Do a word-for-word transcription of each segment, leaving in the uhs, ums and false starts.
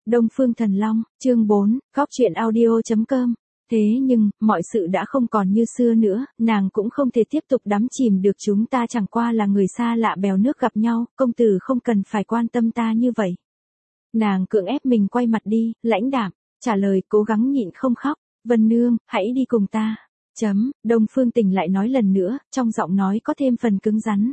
Đông Phương Thần Long, chương bốn, Cóc truyện audio.com. Thế nhưng, mọi sự đã không còn như xưa nữa, nàng cũng không thể tiếp tục đắm chìm được, chúng ta chẳng qua là người xa lạ bèo nước gặp nhau, công tử không cần phải quan tâm ta như vậy. Nàng cưỡng ép mình quay mặt đi, lãnh đạm, trả lời cố gắng nhịn không khóc, Vân Nương, hãy đi cùng ta. Chấm, Đông Phương Tình lại nói lần nữa, trong giọng nói có thêm phần cứng rắn.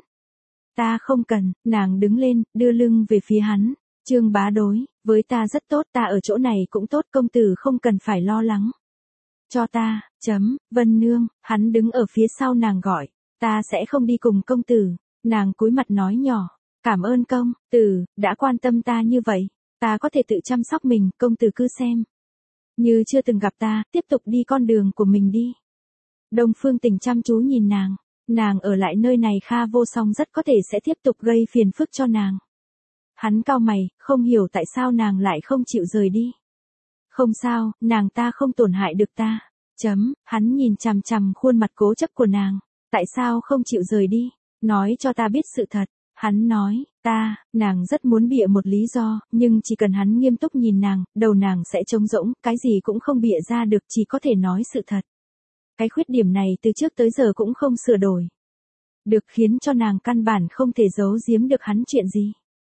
Ta không cần, nàng đứng lên, đưa lưng về phía hắn. Trương Bá đối, với ta rất tốt, ta ở chỗ này cũng tốt, công tử không cần phải lo lắng. Cho ta, chấm, Vân Nương, hắn đứng ở phía sau nàng gọi, ta sẽ không đi cùng công tử. Nàng cúi mặt nói nhỏ, cảm ơn công tử, đã quan tâm ta như vậy, ta có thể tự chăm sóc mình, công tử cứ xem. Như chưa từng gặp ta, tiếp tục đi con đường của mình đi. Đông Phương Tình chăm chú nhìn nàng, nàng ở lại nơi này Kha Vô Song rất có thể sẽ tiếp tục gây phiền phức cho nàng. Hắn cau mày, không hiểu tại sao nàng lại không chịu rời đi. Không sao, nàng ta không tổn hại được ta. Chấm, hắn nhìn chằm chằm khuôn mặt cố chấp của nàng. Tại sao không chịu rời đi? Nói cho ta biết sự thật. Hắn nói, ta, nàng rất muốn bịa một lý do, nhưng chỉ cần hắn nghiêm túc nhìn nàng, đầu nàng sẽ trống rỗng, cái gì cũng không bịa ra được, chỉ có thể nói sự thật. Cái khuyết điểm này từ trước tới giờ cũng không sửa đổi được, khiến cho nàng căn bản không thể giấu giếm được hắn chuyện gì.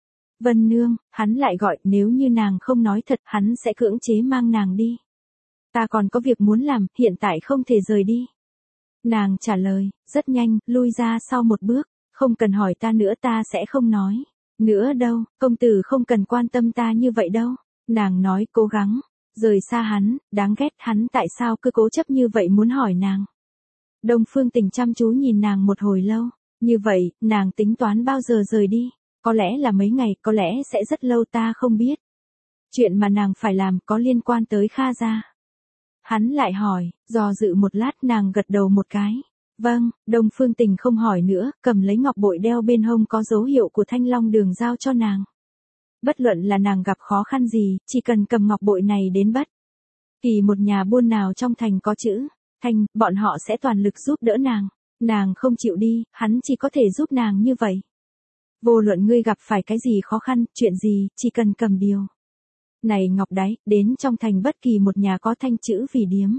Vân Nương, hắn lại gọi, nếu như nàng không nói thật, hắn sẽ cưỡng chế mang nàng đi. Ta còn có việc muốn làm, hiện tại không thể rời đi. Nàng trả lời, rất nhanh, lui ra sau một bước, không cần hỏi ta nữa, ta sẽ không nói. Nữa đâu, công tử không cần quan tâm ta như vậy đâu. Nàng nói cố gắng, rời xa hắn, đáng ghét, hắn tại sao cứ cố chấp như vậy muốn hỏi nàng. Đông Phương Tình chăm chú nhìn nàng một hồi lâu, như vậy, nàng tính toán bao giờ rời đi. Có lẽ là mấy ngày, có lẽ sẽ rất lâu, ta không biết. Chuyện mà nàng phải làm có liên quan tới Kha gia. Hắn lại hỏi, dò dự một lát, nàng gật đầu một cái. Vâng, Đông Phương Tình không hỏi nữa, cầm lấy ngọc bội đeo bên hông có dấu hiệu của Thanh Long Đường giao cho nàng. Bất luận là nàng gặp khó khăn gì, chỉ cần cầm ngọc bội này đến bất kỳ một nhà buôn nào trong thành có chữ Thanh, bọn họ sẽ toàn lực giúp đỡ nàng. Nàng không chịu đi, hắn chỉ có thể giúp nàng như vậy. Vô luận ngươi gặp phải cái gì khó khăn, chuyện gì, chỉ cần cầm điều này ngọc đáy, đến trong thành bất kỳ một nhà có thanh chữ vì điếm.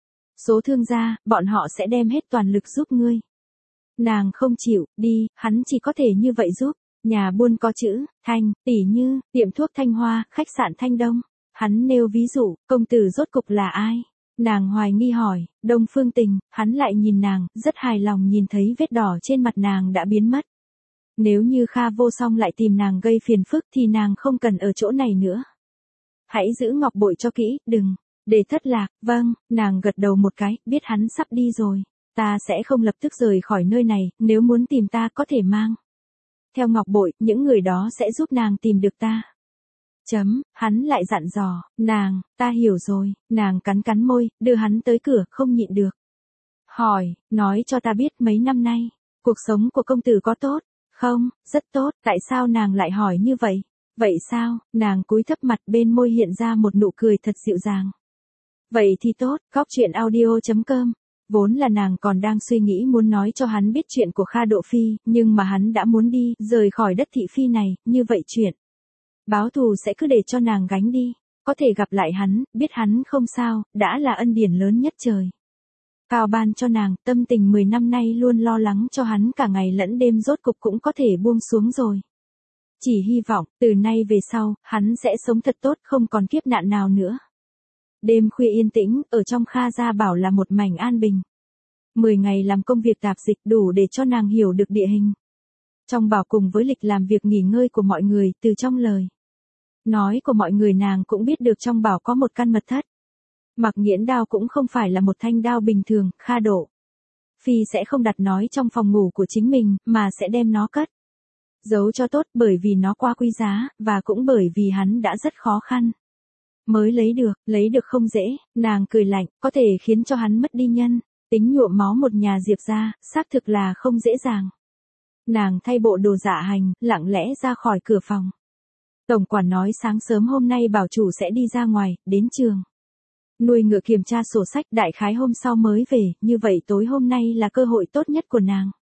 Số thương gia, bọn họ sẽ đem hết toàn lực giúp ngươi. Nàng không chịu, đi, hắn chỉ có thể như vậy giúp. Nhà buôn có chữ Thanh, tỉ như, tiệm thuốc Thanh Hoa, khách sạn Thanh Đông. Hắn nêu ví dụ, công tử rốt cục là ai? Nàng hoài nghi hỏi, Đông Phương Tình, hắn lại nhìn nàng, rất hài lòng nhìn thấy vết đỏ trên mặt nàng đã biến mất. Nếu như Kha Vô Song lại tìm nàng gây phiền phức thì nàng không cần ở chỗ này nữa. Hãy giữ ngọc bội cho kỹ, đừng để thất lạc. Vâng, nàng gật đầu một cái, biết hắn sắp đi rồi. Ta sẽ không lập tức rời khỏi nơi này, nếu muốn tìm ta có thể mang theo ngọc bội, những người đó sẽ giúp nàng tìm được ta. Chấm, hắn lại dặn dò, nàng, ta hiểu rồi, nàng cắn cắn môi, đưa hắn tới cửa, không nhịn được. Hỏi, nói cho ta biết mấy năm nay, cuộc sống của công tử có tốt? Không, rất tốt, tại sao nàng lại hỏi như vậy? Vậy sao, nàng cúi thấp mặt, bên môi hiện ra một nụ cười thật dịu dàng. Vậy thì tốt, Cóc truyện audio.com. Vốn là nàng còn đang suy nghĩ muốn nói cho hắn biết chuyện của Kha Độ Phi, nhưng mà hắn đã muốn đi, rời khỏi đất thị phi này, như vậy chuyện báo thù sẽ cứ để cho nàng gánh đi. Có thể gặp lại hắn, biết hắn không sao, đã là ân điển lớn nhất trời cao ban cho nàng. Tâm tình mười năm nay luôn lo lắng cho hắn cả ngày lẫn đêm rốt cục cũng có thể buông xuống rồi. Chỉ hy vọng, từ nay về sau, hắn sẽ sống thật tốt, không còn kiếp nạn nào nữa. Đêm khuya yên tĩnh, ở trong Kha gia bảo là một mảnh an bình. Mười ngày làm công việc tạp dịch đủ để cho nàng hiểu được địa hình. Trong bảo cùng với lịch làm việc nghỉ ngơi của mọi người, từ trong lời nói của mọi người nàng cũng biết được trong bảo có một căn mật thất. Mặc Nghiễn đao cũng không phải là một thanh đao bình thường, Kha Độ Phi sẽ không đặt nói trong phòng ngủ của chính mình, mà sẽ đem nó cất giấu cho tốt, bởi vì nó quá quý giá, và cũng bởi vì hắn đã rất khó khăn mới lấy được, lấy được không dễ. Nàng cười lạnh, có thể khiến cho hắn mất đi nhân tính nhuộm máu một nhà Diệp gia, xác thực là không dễ dàng. Nàng thay bộ đồ dạ hành, lặng lẽ ra khỏi cửa phòng. Tổng quản nói sáng sớm hôm nay bảo chủ sẽ đi ra ngoài, đến trường nuôi ngựa kiểm tra sổ sách, đại khái hôm sau mới về, như vậy tối hôm nay là cơ hội tốt nhất của nàng.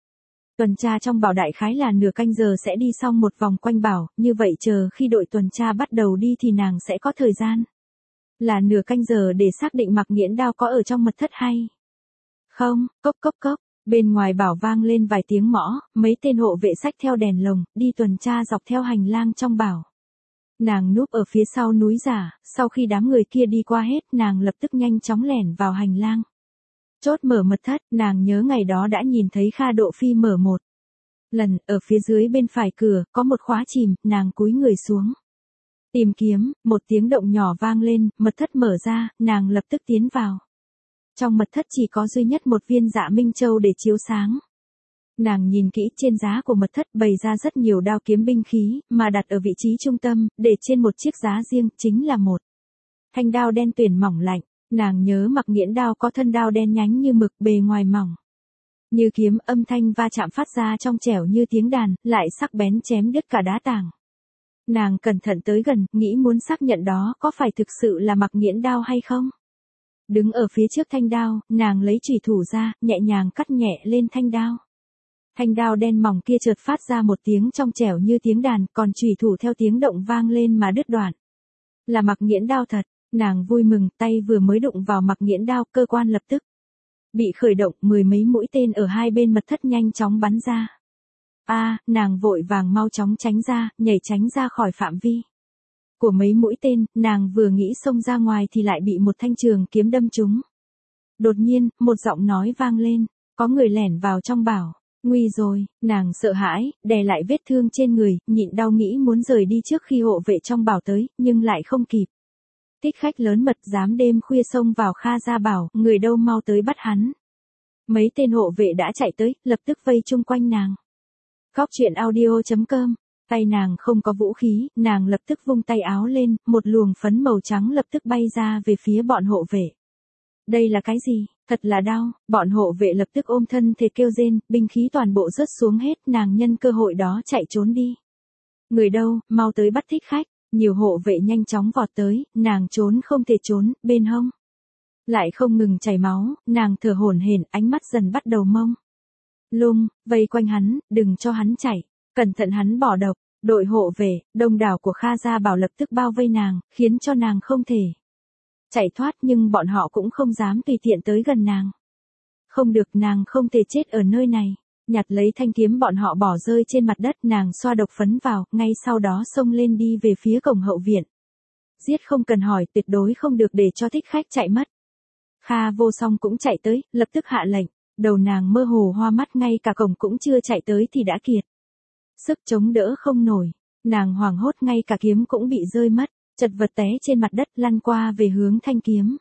Tuần tra trong bảo đại khái là nửa canh giờ sẽ đi xong một vòng quanh bảo, như vậy chờ khi đội tuần tra bắt đầu đi thì nàng sẽ có thời gian. Là nửa canh giờ để xác định Mạc Nghiễn Đao có ở trong mật thất hay không. Cốc cốc cốc, bên ngoài bảo vang lên vài tiếng mõ, mấy tên hộ vệ xách theo đèn lồng, đi tuần tra dọc theo hành lang trong bảo. Nàng núp ở phía sau núi giả, sau khi đám người kia đi qua hết, nàng lập tức nhanh chóng lẻn vào hành lang. Chốt mở mật thất, nàng nhớ ngày đó đã nhìn thấy Kha Độ Phi mở một lần, ở phía dưới bên phải cửa, có một khóa chìm, nàng cúi người xuống. Tìm kiếm, một tiếng động nhỏ vang lên, mật thất mở ra, nàng lập tức tiến vào. Trong mật thất chỉ có duy nhất một viên Dạ Minh Châu để chiếu sáng. Nàng nhìn kỹ trên giá của mật thất bày ra rất nhiều đao kiếm binh khí, mà đặt ở vị trí trung tâm, để trên một chiếc giá riêng, chính là một thanh đao đen tuyền mỏng lạnh. Nàng nhớ Mạc Nghiễn Đao có thân đao đen nhánh như mực, bề ngoài mỏng như kiếm, âm thanh va chạm phát ra trong trẻo như tiếng đàn, lại sắc bén chém đứt cả đá tảng. Nàng cẩn thận tới gần, nghĩ muốn xác nhận đó có phải thực sự là Mạc Nghiễn Đao hay không. Đứng ở phía trước thanh đao, nàng lấy chùy thủ ra, nhẹ nhàng cắt nhẹ lên thanh đao. Thanh đao đen mỏng kia chợt phát ra một tiếng trong trẻo như tiếng đàn, còn chùy thủ theo tiếng động vang lên mà đứt đoạn. Là Mạc Nghiễn Đao thật, nàng vui mừng, tay vừa mới đụng vào Mạc Nghiễn Đao, cơ quan lập tức bị khởi động, mười mấy mũi tên ở hai bên mật thất nhanh chóng bắn ra. A, à, nàng vội vàng mau chóng tránh ra, nhảy tránh ra khỏi phạm vi của mấy mũi tên, nàng vừa nghĩ xông ra ngoài thì lại bị một thanh trường kiếm đâm trúng. Đột nhiên, một giọng nói vang lên, có người lẻn vào trong bảo. Nguy rồi, nàng sợ hãi, đè lại vết thương trên người, nhịn đau nghĩ muốn rời đi trước khi hộ vệ trong bảo tới, nhưng lại không kịp. Thích khách lớn mật dám đêm khuya xông vào Kha Gia Bảo, người đâu mau tới bắt hắn. Mấy tên hộ vệ đã chạy tới, lập tức vây chung quanh nàng. Góc truyện audio chấm com, tay nàng không có vũ khí, nàng lập tức vung tay áo lên, một luồng phấn màu trắng lập tức bay ra về phía bọn hộ vệ. Đây là cái gì? Thật là đau, bọn hộ vệ lập tức ôm thân thể kêu rên, binh khí toàn bộ rớt xuống hết, nàng nhân cơ hội đó chạy trốn đi. Người đâu, mau tới bắt thích khách, nhiều hộ vệ nhanh chóng vọt tới, nàng trốn không thể trốn, bên hông lại không ngừng chảy máu, nàng thở hổn hển, ánh mắt dần bắt đầu mông lung, vây quanh hắn, đừng cho hắn chạy, cẩn thận hắn bỏ độc. Đội hộ vệ, đông đảo của Kha Gia Bảo lập tức bao vây nàng, khiến cho nàng không thể chạy thoát, nhưng bọn họ cũng không dám tùy tiện tới gần nàng. Không được, nàng không thể chết ở nơi này. Nhặt lấy thanh kiếm bọn họ bỏ rơi trên mặt đất, nàng xoa độc phấn vào, ngay sau đó xông lên đi về phía cổng hậu viện. Giết không cần hỏi, tuyệt đối không được để cho thích khách chạy mất. Kha Vô Song cũng chạy tới, lập tức hạ lệnh. Đầu nàng mơ hồ hoa mắt, ngay cả cổng cũng chưa chạy tới thì đã kiệt sức chống đỡ không nổi. Nàng hoảng hốt, ngay cả kiếm cũng bị rơi mất, chật vật té trên mặt đất, lăn qua về hướng thanh kiếm.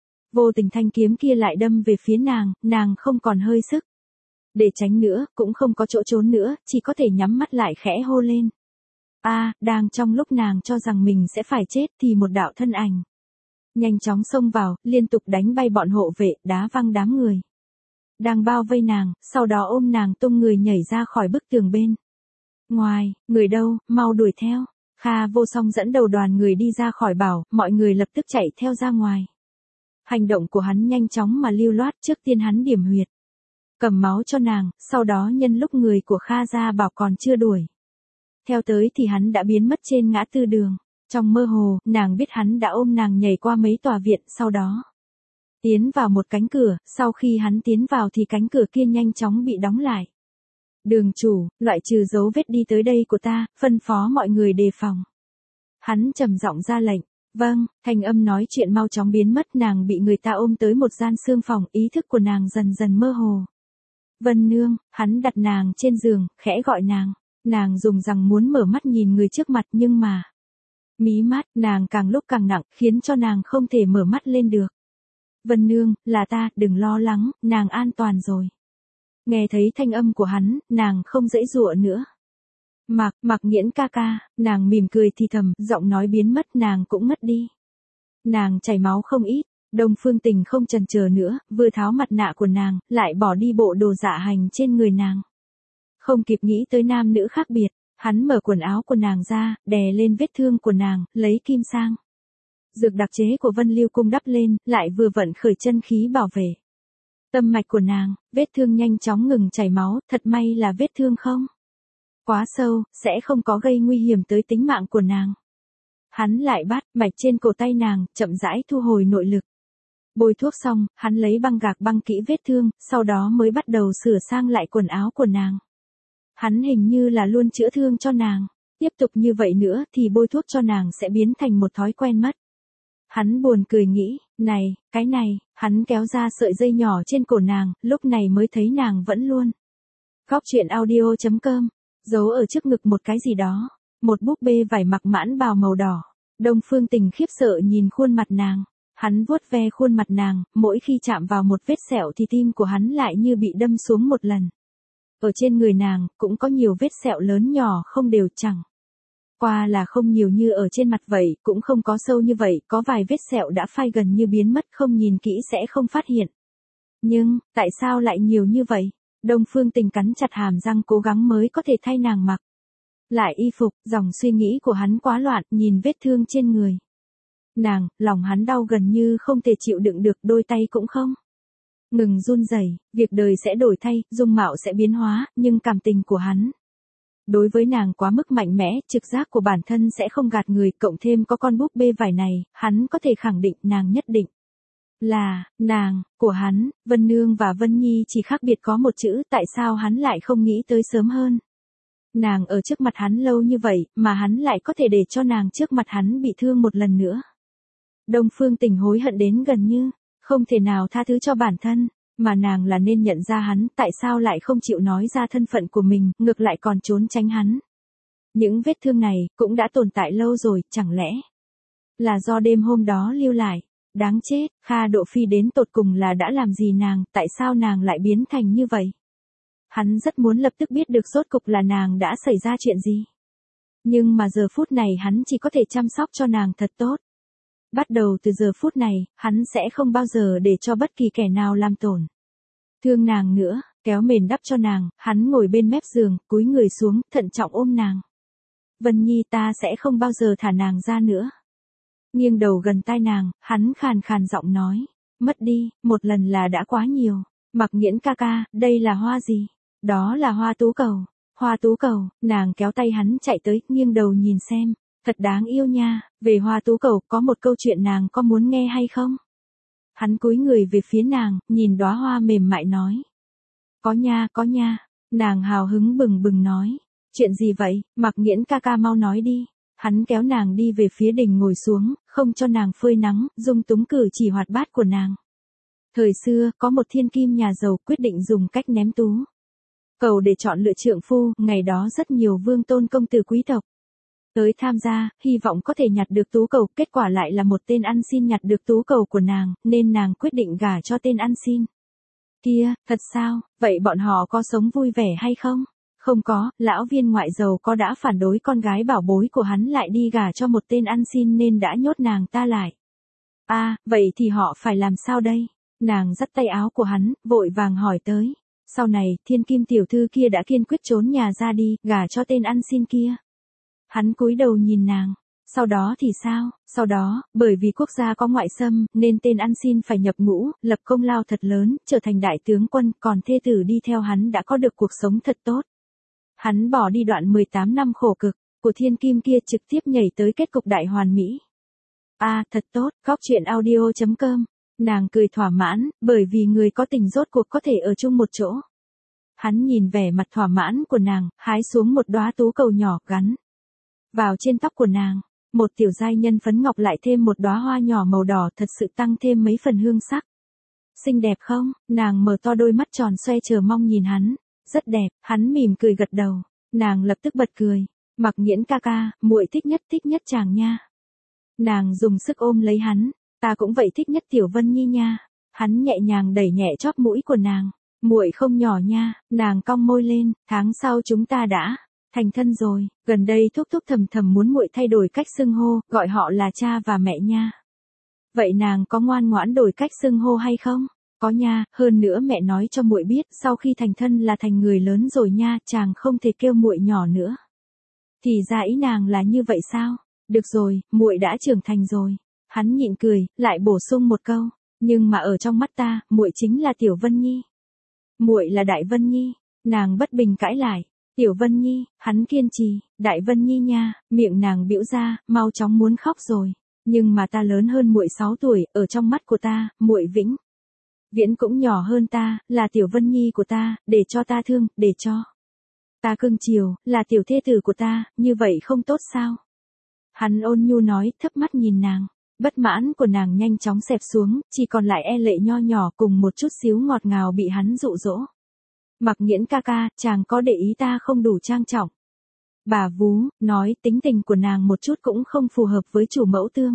Vô tình thanh kiếm kia lại đâm về phía nàng, nàng không còn hơi sức để tránh nữa, cũng không có chỗ trốn nữa, chỉ có thể nhắm mắt lại khẽ hô lên. A, à, đang trong lúc nàng cho rằng mình sẽ phải chết thì một đạo thân ảnh nhanh chóng xông vào, liên tục đánh bay bọn hộ vệ, đá văng đám người đang bao vây nàng, sau đó ôm nàng tung người nhảy ra khỏi bức tường bên ngoài. Người đâu, mau đuổi theo. Kha Vô Song dẫn đầu đoàn người đi ra khỏi bảo, mọi người lập tức chạy theo ra ngoài. Hành động của hắn nhanh chóng mà lưu loát, trước tiên hắn điểm huyệt, cầm máu cho nàng, sau đó nhân lúc người của Kha Gia Bảo còn chưa đuổi theo tới thì hắn đã biến mất trên ngã tư đường. Trong mơ hồ, nàng biết hắn đã ôm nàng nhảy qua mấy tòa viện, sau đó tiến vào một cánh cửa, sau khi hắn tiến vào thì cánh cửa kia nhanh chóng bị đóng lại. Đường chủ, loại trừ dấu vết đi tới đây của ta, phân phó mọi người đề phòng. Hắn trầm giọng ra lệnh. Vâng, thanh âm nói chuyện mau chóng biến mất, nàng bị người ta ôm tới một gian xương phòng, ý thức của nàng dần dần mơ hồ. Vân Nương, hắn đặt nàng trên giường, khẽ gọi nàng. Nàng dùng rằng muốn mở mắt nhìn người trước mặt, nhưng mà mí mắt nàng càng lúc càng nặng, khiến cho nàng không thể mở mắt lên được. Vân Nương, là ta, đừng lo lắng, nàng an toàn rồi. Nghe thấy thanh âm của hắn, nàng không dễ dụa nữa. Mạc, Mạc Nghiễn ca ca, nàng mỉm cười thì thầm, giọng nói biến mất, nàng cũng mất đi. Nàng chảy máu không ít, Đông Phương Tình không chần chờ nữa, vừa tháo mặt nạ của nàng, lại bỏ đi bộ đồ dạ hành trên người nàng. Không kịp nghĩ tới nam nữ khác biệt, hắn mở quần áo của nàng ra, đè lên vết thương của nàng, lấy kim sang dược đặc chế của Vân Lưu Cung đắp lên, lại vừa vận khởi chân khí bảo vệ Tâm mạch của nàng, vết thương nhanh chóng ngừng chảy máu, thật may là vết thương không quá sâu, sẽ không có gây nguy hiểm tới tính mạng của nàng. Hắn lại bắt mạch trên cổ tay nàng, chậm rãi thu hồi nội lực. Bôi thuốc xong, hắn lấy băng gạc băng kỹ vết thương, sau đó mới bắt đầu sửa sang lại quần áo của nàng. Hắn hình như là luôn chữa thương cho nàng. Tiếp tục như vậy nữa thì bôi thuốc cho nàng sẽ biến thành một thói quen mất. Hắn buồn cười nghĩ, này, cái này, hắn kéo ra sợi dây nhỏ trên cổ nàng, lúc này mới thấy nàng vẫn luôn. Góc truyện audio chấm com, giấu ở trước ngực một cái gì đó, một búp bê vải mặc mãn bào màu đỏ. Đông Phương Tình khiếp sợ nhìn khuôn mặt nàng, hắn vuốt ve khuôn mặt nàng, mỗi khi chạm vào một vết sẹo thì tim của hắn lại như bị đâm xuống một lần. Ở trên người nàng, cũng có nhiều vết sẹo lớn nhỏ không đều chẳng. Qua là không nhiều như ở trên mặt vậy, cũng không có sâu như vậy, có vài vết sẹo đã phai gần như biến mất, không nhìn kỹ sẽ không phát hiện. Nhưng, tại sao lại nhiều như vậy? Đông Phương Tình cắn chặt hàm răng cố gắng mới có thể thay nàng mặc lại y phục, dòng suy nghĩ của hắn quá loạn, nhìn vết thương trên người nàng, lòng hắn đau gần như không thể chịu đựng được, đôi tay cũng không ngừng run rẩy. Việc đời sẽ đổi thay, dung mạo sẽ biến hóa, nhưng cảm tình của hắn đối với nàng quá mức mạnh mẽ, trực giác của bản thân sẽ không gạt người, cộng thêm có con búp bê vải này, hắn có thể khẳng định nàng nhất định là nàng của hắn. Vân Nương và Vân Nhi chỉ khác biệt có một chữ, tại sao hắn lại không nghĩ tới sớm hơn. Nàng ở trước mặt hắn lâu như vậy, mà hắn lại có thể để cho nàng trước mặt hắn bị thương một lần nữa. Đông Phương Tình hối hận đến gần như không thể nào tha thứ cho bản thân, mà nàng là nên nhận ra hắn, tại sao lại không chịu nói ra thân phận của mình, ngược lại còn trốn tránh hắn. Những vết thương này cũng đã tồn tại lâu rồi, chẳng lẽ là do đêm hôm đó lưu lại. Đáng chết, Kha Độ Phi đến tột cùng là đã làm gì nàng, tại sao nàng lại biến thành như vậy? Hắn rất muốn lập tức biết được rốt cục là nàng đã xảy ra chuyện gì. Nhưng mà giờ phút này hắn chỉ có thể chăm sóc cho nàng thật tốt. Bắt đầu từ giờ phút này, hắn sẽ không bao giờ để cho bất kỳ kẻ nào làm tổn thương nàng nữa, kéo mền đắp cho nàng, hắn ngồi bên mép giường, cúi người xuống, thận trọng ôm nàng. Vân Nhi, ta sẽ không bao giờ thả nàng ra nữa. Nghiêng đầu gần tai nàng, hắn khàn khàn giọng nói, mất đi, một lần là đã quá nhiều. Mặc Nghiễn ca ca, đây là hoa gì? Đó là hoa tú cầu. Hoa tú cầu, nàng kéo tay hắn chạy tới, nghiêng đầu nhìn xem. Thật đáng yêu nha, về hoa tú cầu, có một câu chuyện nàng có muốn nghe hay không? Hắn cúi người về phía nàng, nhìn đóa hoa mềm mại nói. Có nha, có nha, nàng hào hứng bừng bừng nói. Chuyện gì vậy, Mặc Nghiễn ca ca mau nói đi. Hắn kéo nàng đi về phía đình ngồi xuống, không cho nàng phơi nắng, dung túng cử chỉ hoạt bát của nàng. Thời xưa, có một thiên kim nhà giàu quyết định dùng cách ném tú cầu để chọn lựa trượng phu, ngày đó rất nhiều vương tôn công tử quý tộc tới tham gia, hy vọng có thể nhặt được tú cầu, kết quả lại là một tên ăn xin nhặt được tú cầu của nàng, nên nàng quyết định gả cho tên ăn xin kia. Thật sao, vậy bọn họ có sống vui vẻ hay không? Không có, lão viên ngoại giàu có đã phản đối con gái bảo bối của hắn lại đi gả cho một tên ăn xin nên đã nhốt nàng ta lại. À, vậy thì họ phải làm sao đây? Nàng dắt tay áo của hắn, vội vàng hỏi tới. Sau này, thiên kim tiểu thư kia đã kiên quyết trốn nhà ra đi, gả cho tên ăn xin kia. Hắn cúi đầu nhìn nàng. Sau đó thì sao? Sau đó, bởi vì quốc gia có ngoại xâm, nên tên ăn xin phải nhập ngũ, lập công lao thật lớn, trở thành đại tướng quân, còn thê tử đi theo hắn đã có được cuộc sống thật tốt. Hắn bỏ đi đoạn mười tám năm khổ cực của thiên kim kia, trực tiếp nhảy tới kết cục đại hoàn mỹ. À, thật tốt, góc truyện audio chấm com. Nàng cười thỏa mãn, bởi vì người có tình rốt cuộc có thể ở chung một chỗ. Hắn nhìn vẻ mặt thỏa mãn của nàng, hái xuống một đóa tú cầu nhỏ gắn vào trên tóc của nàng. Một tiểu giai nhân phấn ngọc lại thêm một đóa hoa nhỏ màu đỏ, thật sự tăng thêm mấy phần hương sắc. Xinh đẹp không? Nàng mở to đôi mắt tròn xoe chờ mong nhìn hắn. Rất đẹp, hắn mỉm cười gật đầu. Nàng lập tức bật cười. Mặc Nghiễn ca ca, muội thích nhất thích nhất chàng nha. Nàng dùng sức ôm lấy hắn. Ta cũng vậy, thích nhất Tiểu Vân Nhi nha. Hắn nhẹ nhàng đẩy nhẹ chóp mũi của nàng. Muội không nhỏ nha. Nàng cong môi lên. Tháng sau chúng ta đã thành thân rồi. Gần đây thúc thúc thầm thầm muốn muội thay đổi cách xưng hô, gọi họ là cha và mẹ nha. Vậy nàng có ngoan ngoãn đổi cách xưng hô hay không? Có nha, hơn nữa mẹ nói cho muội biết, sau khi thành thân là thành người lớn rồi nha, chàng không thể kêu muội nhỏ nữa. Thì ra ý nàng là như vậy sao? Được rồi, muội đã trưởng thành rồi. Hắn nhịn cười, lại bổ sung một câu. Nhưng mà ở trong mắt ta, muội chính là Tiểu Vân Nhi. Muội là Đại Vân Nhi, nàng bất bình cãi lại. Tiểu Vân Nhi, hắn kiên trì, Đại Vân Nhi nha, miệng nàng bĩu ra, mau chóng muốn khóc rồi. Nhưng mà ta lớn hơn muội sáu tuổi, ở trong mắt của ta, muội vĩnh viễn cũng nhỏ hơn ta, là Tiểu Vân Nhi của ta, để cho ta thương, để cho ta cưng chiều, là tiểu thê tử của ta, như vậy không tốt sao? Hắn ôn nhu nói, thấp mắt nhìn nàng. Bất mãn của nàng nhanh chóng xẹp xuống, chỉ còn lại e lệ nho nhỏ cùng một chút xíu ngọt ngào bị hắn dụ dỗ. Mặc Nghiễn ca ca, chàng có để ý ta không đủ trang trọng. Bà vú, nói tính tình của nàng một chút cũng không phù hợp với chủ mẫu tương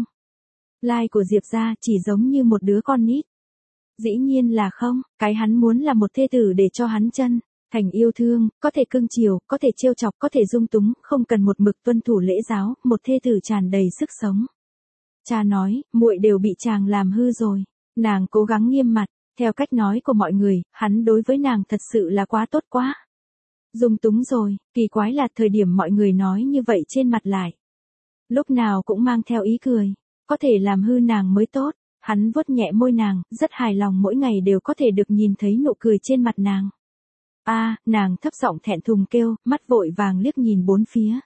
lai của Diệp gia, chỉ giống như một đứa con nít. Dĩ nhiên là không, cái hắn muốn là một thê tử để cho hắn chân thành yêu thương, có thể cưng chiều, có thể trêu chọc, có thể dung túng, không cần một mực tuân thủ lễ giáo, một thê tử tràn đầy sức sống. Cha nói, muội đều bị chàng làm hư rồi. Nàng cố gắng nghiêm mặt, theo cách nói của mọi người, hắn đối với nàng thật sự là quá tốt quá. Dung túng rồi, kỳ quái là thời điểm mọi người nói như vậy trên mặt lại. Lúc nào cũng mang theo ý cười, có thể làm hư nàng mới tốt. Hắn vuốt nhẹ môi nàng, rất hài lòng mỗi ngày đều có thể được nhìn thấy nụ cười trên mặt nàng. A, à, nàng thấp giọng thẹn thùng kêu, mắt vội vàng liếc nhìn bốn phía.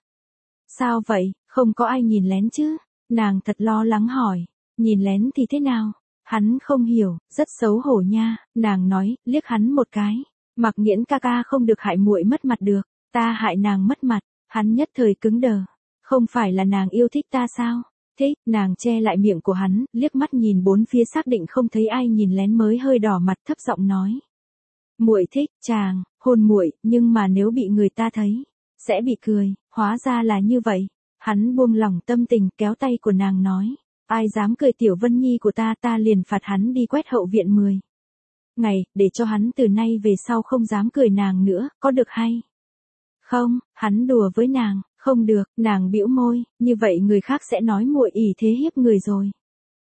Sao vậy, không có ai nhìn lén chứ? Nàng thật lo lắng hỏi, nhìn lén thì thế nào? Hắn không hiểu, rất xấu hổ nha, nàng nói, liếc hắn một cái. Mặc Nghiễn ca ca không được hại muội mất mặt được, ta hại nàng mất mặt, hắn nhất thời cứng đờ. Không phải là nàng yêu thích ta sao? Thích, nàng che lại miệng của hắn, liếc mắt nhìn bốn phía xác định không thấy ai nhìn lén mới hơi đỏ mặt thấp giọng nói. Muội thích, chàng, hôn muội, nhưng mà nếu bị người ta thấy, sẽ bị cười, hóa ra là như vậy. Hắn buông lỏng tâm tình kéo tay của nàng nói. Ai dám cười Tiểu Vân Nhi của ta ta liền phạt hắn đi quét hậu viện mười ngày, để cho hắn từ nay về sau không dám cười nàng nữa, có được hay? Không, hắn đùa với nàng, không được, nàng bĩu môi, như vậy người khác sẽ nói muội ỷ thế hiếp người rồi.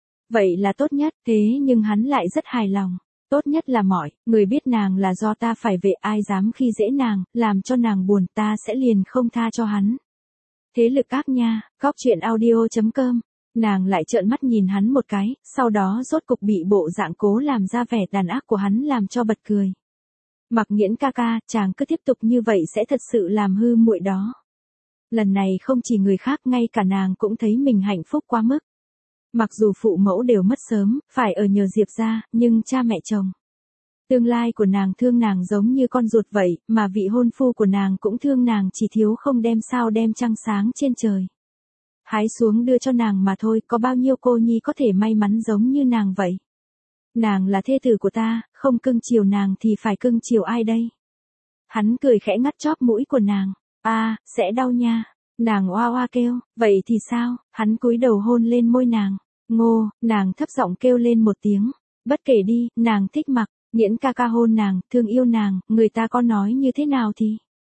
Vậy là tốt nhất, thế nhưng hắn lại rất hài lòng. Tốt nhất là mọi người biết nàng là do ta phải về, ai dám khi dễ nàng, làm cho nàng buồn, ta sẽ liền không tha cho hắn. Thế lực các nha, góc truyện audio chấm com. Nàng lại trợn mắt nhìn hắn một cái, sau đó rốt cục bị bộ dạng cố làm ra vẻ đàn ác của hắn làm cho bật cười. Mặc Nghiễn ca ca, chàng cứ tiếp tục như vậy sẽ thật sự làm hư muội đó. Lần này không chỉ người khác, ngay cả nàng cũng thấy mình hạnh phúc quá mức. Mặc dù phụ mẫu đều mất sớm, phải ở nhờ Diệp gia, nhưng cha mẹ chồng tương lai của nàng thương nàng giống như con ruột vậy, mà vị hôn phu của nàng cũng thương nàng, chỉ thiếu không đem sao đem trăng sáng trên trời hái xuống đưa cho nàng mà thôi, có bao nhiêu cô nhi có thể may mắn giống như nàng vậy. Nàng là thê tử của ta, không cưng chiều nàng thì phải cưng chiều ai đây? Hắn cười khẽ ngắt chóp mũi của nàng. A, à, sẽ đau nha. Nàng oa oa kêu, vậy thì sao? Hắn cúi đầu hôn lên môi nàng. Ngô, nàng thấp giọng kêu lên một tiếng. Bất kể đi, nàng thích Mặc Nghiễn ca ca hôn nàng, thương yêu nàng, người ta có nói như thế nào thì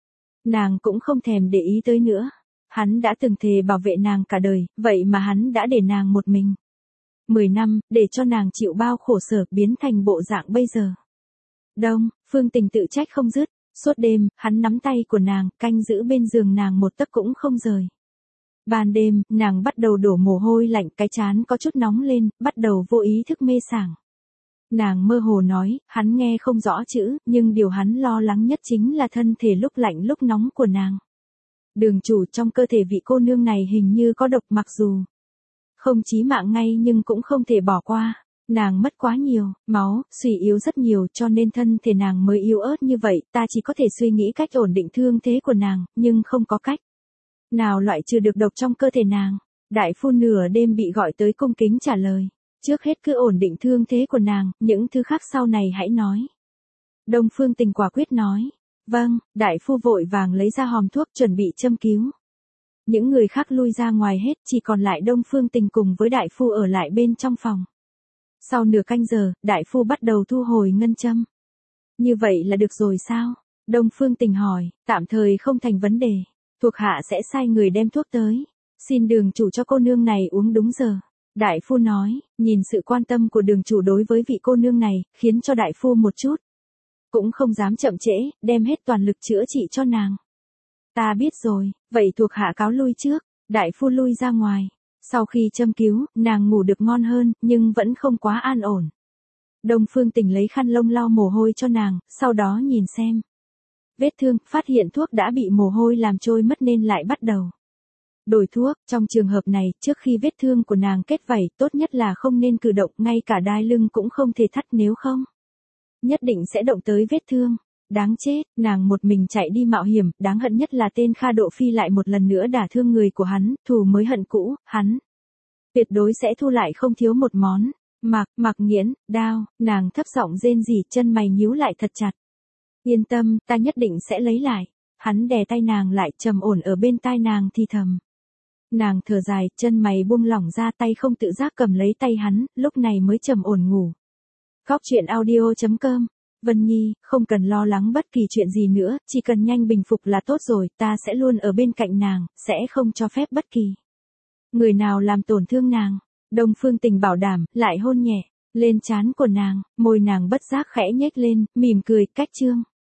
nàng cũng không thèm để ý tới nữa. Hắn đã từng thề bảo vệ nàng cả đời, vậy mà hắn đã để nàng một mình. Mười năm, để cho nàng chịu bao khổ sở biến thành bộ dạng bây giờ. Đông, Phương Tình tự trách không dứt, suốt đêm, hắn nắm tay của nàng, canh giữ bên giường nàng một tấc cũng không rời. Ban đêm, nàng bắt đầu đổ mồ hôi lạnh, cái trán có chút nóng lên, bắt đầu vô ý thức mê sảng. Nàng mơ hồ nói, hắn nghe không rõ chữ, nhưng điều hắn lo lắng nhất chính là thân thể lúc lạnh lúc nóng của nàng. Đường chủ, trong cơ thể vị cô nương này hình như có độc, mặc dù không chí mạng ngay nhưng cũng không thể bỏ qua. Nàng mất quá nhiều máu, suy yếu rất nhiều cho nên thân thể nàng mới yếu ớt như vậy, ta chỉ có thể suy nghĩ cách ổn định thương thế của nàng, nhưng không có cách nào loại trừ được độc trong cơ thể nàng. Đại phu nửa đêm bị gọi tới cung kính trả lời. Trước hết cứ ổn định thương thế của nàng, những thứ khác sau này hãy nói. Đông Phương Tình quả quyết nói. Vâng, đại phu vội vàng lấy ra hòm thuốc chuẩn bị châm cứu. Những người khác lui ra ngoài hết, chỉ còn lại Đông Phương Tình cùng với đại phu ở lại bên trong phòng. Sau nửa canh giờ, đại phu bắt đầu thu hồi ngân châm. Như vậy là được rồi sao? Đông Phương Tình hỏi, tạm thời không thành vấn đề. Thuộc hạ sẽ sai người đem thuốc tới. Xin đường chủ cho cô nương này uống đúng giờ. Đại phu nói, nhìn sự quan tâm của đường chủ đối với vị cô nương này, khiến cho đại phu một chút cũng không dám chậm trễ, đem hết toàn lực chữa trị cho nàng. Ta biết rồi, vậy thuộc hạ cáo lui trước. Đại phu lui ra ngoài. Sau khi châm cứu, nàng ngủ được ngon hơn, nhưng vẫn không quá an ổn. Đông Phương Tình lấy khăn lông lau mồ hôi cho nàng, sau đó nhìn xem vết thương, phát hiện thuốc đã bị mồ hôi làm trôi mất nên lại bắt đầu đổi thuốc. Trong trường hợp này, trước khi vết thương của nàng kết vảy, tốt nhất là không nên cử động, ngay cả đai lưng cũng không thể thắt, nếu không nhất định sẽ động tới vết thương. Đáng chết, nàng một mình chạy đi mạo hiểm, đáng hận nhất là tên Kha Độ Phi lại một lần nữa đả thương người của hắn, thù mới hận cũ, hắn tuyệt đối sẽ thu lại không thiếu một món. Mạc, Mạc Nghiễn, đao, nàng thấp giọng rên rỉ, chân mày nhíu lại thật chặt. Yên tâm, ta nhất định sẽ lấy lại. Hắn đè tay nàng lại, trầm ổn ở bên tai nàng thì thầm. Nàng thở dài, chân mày buông lỏng ra, tay không tự giác cầm lấy tay hắn, lúc này mới trầm ổn ngủ. Khóc chuyện audio chấm com. Vân Nhi, không cần lo lắng bất kỳ chuyện gì nữa, chỉ cần nhanh bình phục là tốt rồi, ta sẽ luôn ở bên cạnh nàng, sẽ không cho phép bất kỳ người nào làm tổn thương nàng. Đông Phương Tình bảo đảm, lại hôn nhẹ lên trán của nàng, môi nàng bất giác khẽ nhếch lên, mỉm cười, cách chương.